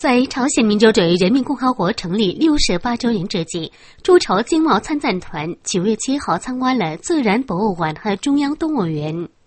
在朝鲜民主主义人民共和国成立68周年之际，驻朝经贸参赞团9月7号参观了自然博物馆和中央动物园。